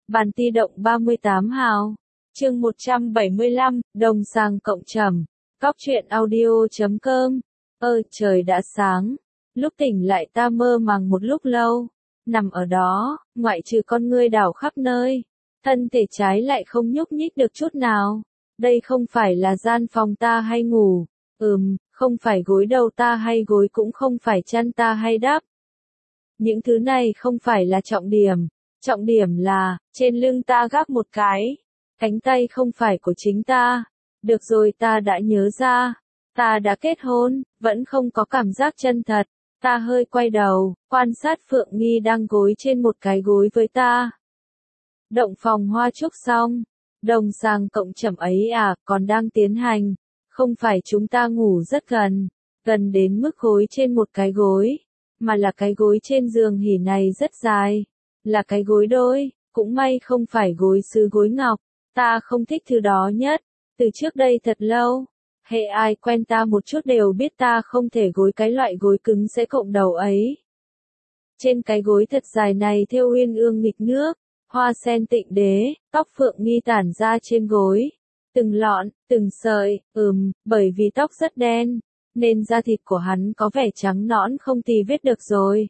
Bản ti động 38 hào. Chương 175, đồng sàng cộng trầm. Cóc truyện audio.com. Trời đã sáng. Lúc tỉnh lại ta mơ màng một lúc lâu. Nằm ở đó, ngoại trừ con ngươi đảo khắp nơi. Thân thể trái lại không nhúc nhích được chút nào. Đây không phải là gian phòng ta hay ngủ. Không phải gối đầu ta hay gối, cũng không phải chăn ta hay đắp. Những thứ này không phải là trọng điểm. Trọng điểm là, trên lưng ta gác một cái. Cánh tay không phải của chính ta. Được rồi, ta đã nhớ ra. Ta đã kết hôn, vẫn không có cảm giác chân thật. Ta hơi quay đầu, quan sát Phượng Nghi đang gối trên một cái gối với ta. Động phòng hoa trúc xong. Đồng sàng cộng trầm ấy còn đang tiến hành. Không phải chúng ta ngủ rất gần. Gần đến mức gối trên một cái gối. Mà là cái gối trên giường hỉ này rất dài. Là cái gối đôi, cũng may không phải gối sứ gối ngọc. Ta không thích thứ đó nhất. Từ trước đây thật lâu, hệ ai quen ta một chút đều biết ta không thể gối cái loại gối cứng sẽ cộng đầu ấy. Trên cái gối thật dài này thêu uyên ương nghịch nước, hoa sen tịnh đế, tóc Phượng Nghi tản ra trên gối. Từng lọn, từng sợi, bởi vì tóc rất đen, nên da thịt của hắn có vẻ trắng nõn không tì vết được rồi.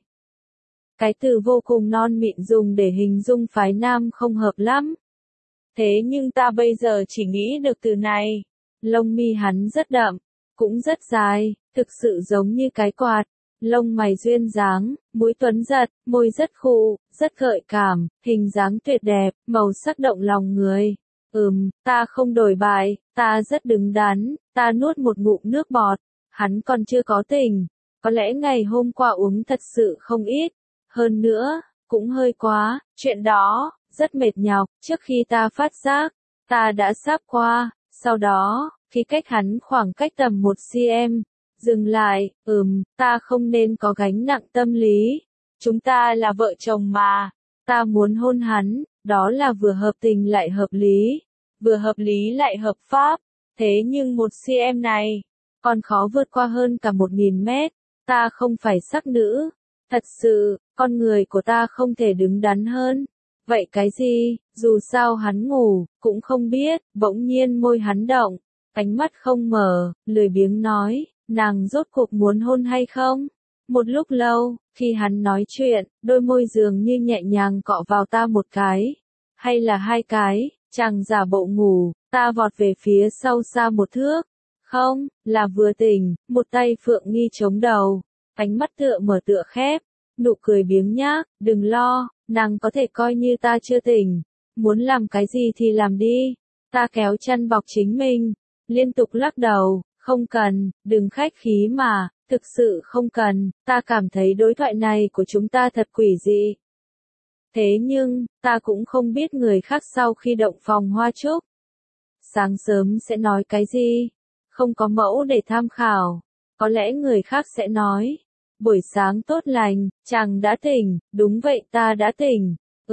Cái từ vô cùng non mịn dùng để hình dung phái nam không hợp lắm. Thế nhưng ta bây giờ chỉ nghĩ được từ này. Lông mi hắn rất đậm, cũng rất dài, thực sự giống như cái quạt. Lông mày duyên dáng, mũi tuấn giật, môi rất khụ, rất gợi cảm, hình dáng tuyệt đẹp, màu sắc động lòng người. Ta không đổi bài, ta rất đứng đắn, ta nuốt một ngụm nước bọt. Hắn còn chưa có tỉnh, có lẽ ngày hôm qua uống thật sự không ít. Hơn nữa, cũng hơi quá, chuyện đó, rất mệt nhọc. Trước khi ta phát giác, ta đã sáp qua. Sau đó, khi cách hắn khoảng cách tầm 1 cm, dừng lại, ta không nên có gánh nặng tâm lý. Chúng ta là vợ chồng mà. Ta muốn hôn hắn, đó là vừa hợp tình lại hợp lý. Vừa hợp lý lại hợp pháp. Thế nhưng 1 cm này, còn khó vượt qua hơn cả 1000 mét. Ta không phải sắc nữ. Thật sự, con người của ta không thể đứng đắn hơn. Vậy cái gì, dù sao hắn ngủ, cũng không biết. Bỗng nhiên môi hắn động, ánh mắt không mở, lười biếng nói, nàng rốt cuộc muốn hôn hay không? Một lúc lâu, khi hắn nói chuyện, đôi môi dường như nhẹ nhàng cọ vào ta một cái, hay là 2 cái, chàng giả bộ ngủ. Ta vọt về phía sau xa 1 thước. Không, là vừa tỉnh, một tay Phượng Nghi chống đầu, ánh mắt tựa mở tựa khép, nụ cười biếng nhác, đừng lo, nàng có thể coi như ta chưa tỉnh, muốn làm cái gì thì làm đi. Ta kéo chăn bọc chính mình, liên tục lắc đầu, không cần, đừng khách khí mà, thực sự không cần. Ta cảm thấy đối thoại này của chúng ta thật quỷ dị. Thế nhưng, ta cũng không biết người khác sau khi động phòng hoa trúc, sáng sớm sẽ nói cái gì. Không có mẫu để tham khảo. Có lẽ người khác sẽ nói, buổi sáng tốt lành, chàng đã tỉnh. Đúng vậy, ta đã tỉnh.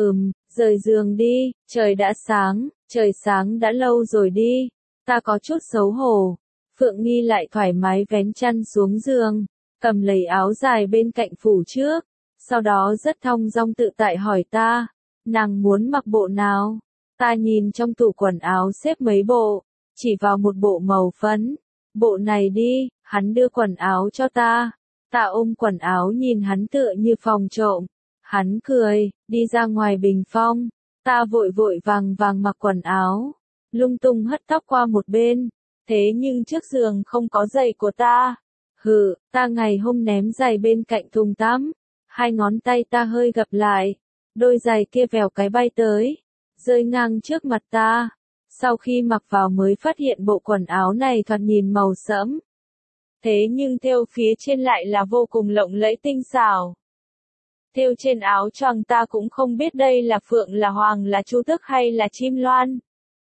Rời giường đi, trời đã sáng, trời sáng đã lâu rồi đi. Ta có chút xấu hổ. Phượng Nghi lại thoải mái vén chăn xuống giường, cầm lấy áo dài bên cạnh phủ trước. Sau đó rất thong dong tự tại hỏi ta, nàng muốn mặc bộ nào? Ta nhìn trong tủ quần áo xếp mấy bộ, chỉ vào một bộ màu phấn. Bộ này đi. Hắn đưa quần áo cho ta. Ta ôm quần áo nhìn hắn tựa như phòng trộm. Hắn cười, đi ra ngoài bình phong. Ta vội vội vàng vàng mặc quần áo, lung tung hất tóc qua một bên. Thế nhưng trước giường không có giày của ta. Ta ngày hôm ném giày bên cạnh thùng tắm. 2 ngón tay ta hơi gập lại. Đôi giày kia vèo cái bay tới, rơi ngang trước mặt ta. Sau khi mặc vào mới phát hiện bộ quần áo này thoạt nhìn màu sẫm. Thế nhưng thêu phía trên lại là vô cùng lộng lẫy tinh xảo. Thêu trên áo choàng ta cũng không biết đây là phượng là hoàng là chu tước hay là chim loan.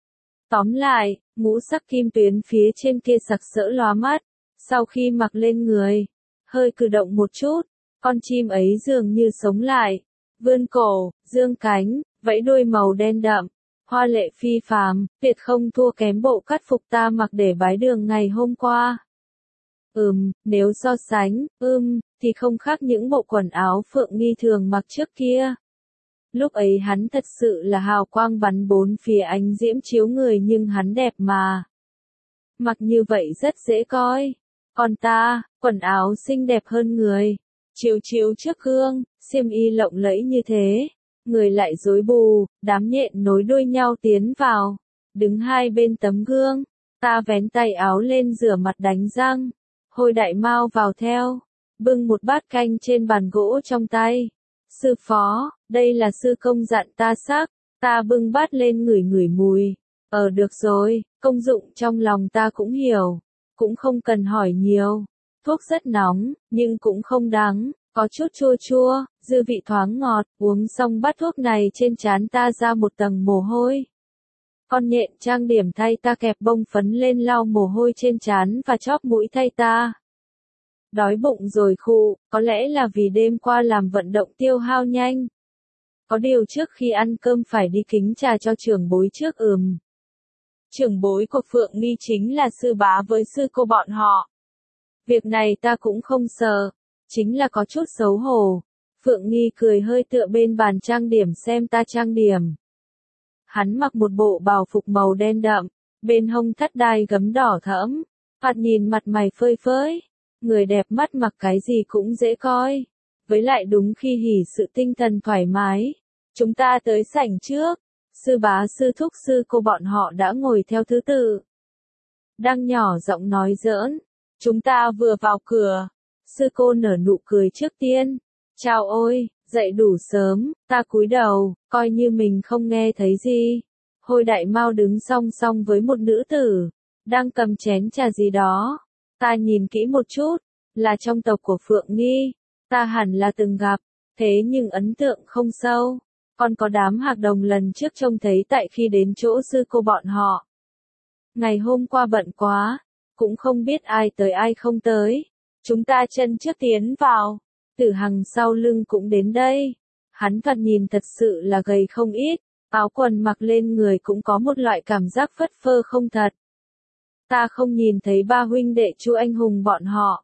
Tóm lại, ngũ sắc kim tuyến phía trên kia sặc sỡ lóa mắt. Sau khi mặc lên người, hơi cử động một chút, con chim ấy dường như sống lại, vươn cổ, dương cánh, vẫy đuôi màu đen đậm. Hoa lệ phi phàm, tuyệt không thua kém bộ cát phục ta mặc để bái đường ngày hôm qua. Nếu so sánh, thì không khác những bộ quần áo Phượng Nghi thường mặc trước kia. Lúc ấy hắn thật sự là hào quang bắn bốn phía ánh diễm chiếu người nhưng hắn đẹp mà. Mặc như vậy rất dễ coi. Còn ta, quần áo xinh đẹp hơn người. Chiếu chiếu trước gương, xiêm y lộng lẫy như thế. Người lại rối bù, đám nhện nối đuôi nhau tiến vào. Đứng hai bên tấm gương. Ta vén tay áo lên rửa mặt đánh răng. Hồi Đại Mao vào theo. Bưng một bát canh trên bàn gỗ trong tay. Sư phó, đây là sư công dặn ta sắc. Ta bưng bát lên ngửi ngửi mùi. Được rồi, công dụng trong lòng ta cũng hiểu. Cũng không cần hỏi nhiều. Thuốc rất nóng, nhưng cũng không đắng, có chút chua chua, dư vị thoáng ngọt. Uống xong bát thuốc này trên trán ta ra một tầng mồ hôi. Con nhện trang điểm thay ta kẹp bông phấn lên lau mồ hôi trên trán và chóp mũi thay ta. Đói bụng rồi khụ, có lẽ là vì đêm qua làm vận động tiêu hao nhanh. Có điều trước khi ăn cơm phải đi kính trà cho trưởng bối trước. Trưởng bối của Phượng Nghi chính là sư bá với sư cô bọn họ. Việc này ta cũng không sợ, chính là có chút xấu hổ. Phượng Nghi cười hơi tựa bên bàn trang điểm xem ta trang điểm. Hắn mặc một bộ bào phục màu đen đậm, bên hông thắt đai gấm đỏ thẫm, thoạt nhìn mặt mày phơi phới. Người đẹp mắt mặc cái gì cũng dễ coi. Với lại đúng khi hỉ sự tinh thần thoải mái. Chúng ta tới sảnh trước. Sư bá sư thúc sư cô bọn họ đã ngồi theo thứ tự. Đang nhỏ giọng nói giỡn. Chúng ta vừa vào cửa. Sư cô nở nụ cười trước tiên. Chào ôi, dậy đủ sớm, ta cúi đầu, coi như mình không nghe thấy gì. Hồi Đại Mao đứng song song với một nữ tử. Đang cầm chén trà gì đó. Ta nhìn kỹ một chút, là trong tộc của Phượng Nghi, ta hẳn là từng gặp, thế nhưng ấn tượng không sâu. Còn có đám hạc đồng lần trước trông thấy tại khi đến chỗ sư cô bọn họ. Ngày hôm qua bận quá, cũng không biết ai tới ai không tới. Chúng ta chân trước tiến vào, Tử Hằng sau lưng cũng đến đây. Hắn thoạt nhìn thật sự là gầy không ít, áo quần mặc lên người cũng có một loại cảm giác phất phơ không thật. Ta không nhìn thấy ba huynh đệ Chu anh hùng bọn họ.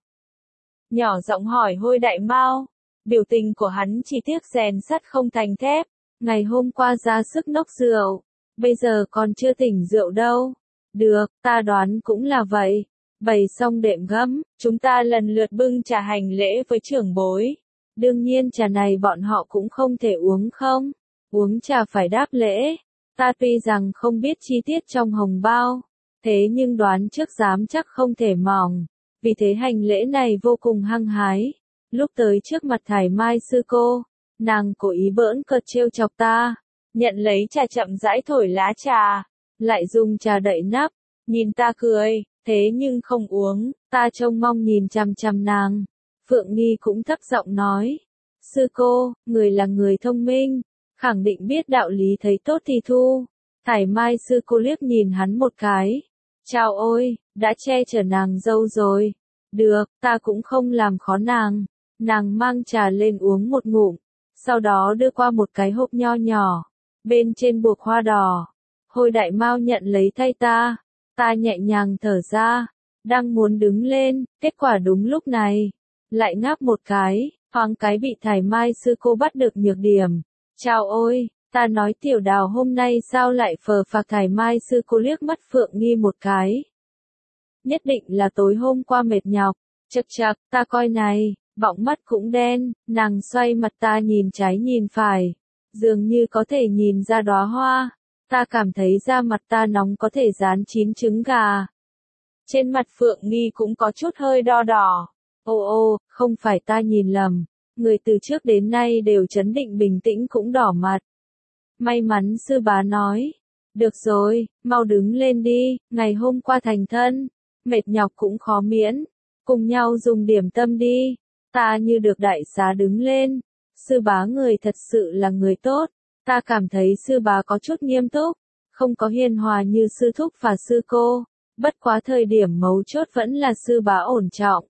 Nhỏ giọng hỏi Hồi Đại Mao, biểu tình của hắn chỉ tiếc rèn sắt không thành thép. Ngày hôm qua ra sức nốc rượu, bây giờ còn chưa tỉnh rượu đâu. Được, ta đoán cũng là vậy. Bày xong đệm gấm, chúng ta lần lượt bưng trà hành lễ với trưởng bối. Đương nhiên trà này bọn họ cũng không thể uống không. Uống trà phải đáp lễ. Ta tuy rằng không biết chi tiết trong hồng bao, thế nhưng đoán trước dám chắc không thể mỏng. Vì thế hành lễ này vô cùng hăng hái. Lúc tới trước mặt Thải Mai sư cô, nàng cố ý bỡn cợt trêu chọc ta. Nhận lấy trà chậm rãi thổi lá trà. Lại dùng trà đậy nắp. Nhìn ta cười, thế nhưng không uống. Ta trông mong nhìn chằm chằm nàng. Phượng Nghi cũng thấp giọng nói. Sư cô, người là người thông minh. Khẳng định biết đạo lý thấy tốt thì thu. Thải Mai sư cô liếc nhìn hắn một cái. Chào ôi, đã che chở nàng dâu rồi. Được, ta cũng không làm khó nàng. Nàng mang trà lên uống một ngụm. Sau đó đưa qua một cái hộp nho nhỏ. Bên trên buộc hoa đỏ. Hồi Đại Mao nhận lấy thay ta. Ta nhẹ nhàng thở ra. Đang muốn đứng lên, kết quả đúng lúc này. Lại ngáp một cái, thoáng cái bị Thải Mai sư cô bắt được nhược điểm. Chào ôi, ta nói Tiểu Đào hôm nay sao lại phờ phạc. Thải Mai sư cô liếc mắt Phượng Nghi một cái. Nhất định là tối hôm qua mệt nhọc. Chậc chậc, ta coi này, bọng mắt cũng đen. Nàng xoay mặt ta nhìn trái nhìn phải. Dường như có thể nhìn ra đóa hoa. Ta cảm thấy da mặt ta nóng có thể rán chín trứng gà. Trên mặt Phượng Nghi cũng có chút hơi đo đỏ. Ô, không phải ta nhìn lầm. Người từ trước đến nay đều trấn định bình tĩnh cũng đỏ mặt. May mắn sư bá nói. Được rồi, mau đứng lên đi, ngày hôm qua thành thân. Mệt nhọc cũng khó miễn. Cùng nhau dùng điểm tâm đi. Ta như được đại xá đứng lên. Sư bá người thật sự là người tốt. Ta cảm thấy sư bá có chút nghiêm túc. Không có hiền hòa như sư thúc và sư cô. Bất quá thời điểm mấu chốt vẫn là sư bá ổn trọng.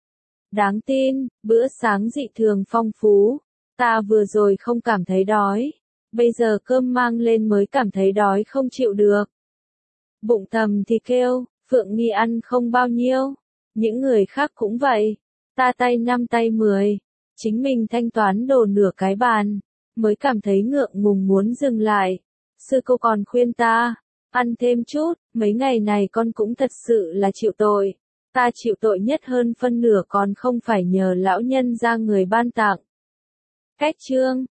Đáng tin, bữa sáng dị thường phong phú. Ta vừa rồi không cảm thấy đói. Bây giờ cơm mang lên mới cảm thấy đói không chịu được. Bụng thầm thì kêu, Phượng Nghi ăn không bao nhiêu. Những người khác cũng vậy. Ta tay 5 tay 10. Chính mình thanh toán đồ nửa cái bàn. mới cảm thấy ngượng ngùng muốn dừng lại. Sư cô còn khuyên ta, ăn thêm chút, mấy ngày này con cũng thật sự là chịu tội. Ta chịu tội nhất hơn phân nửa còn không phải nhờ lão nhân ra người ban tặng. Cách chương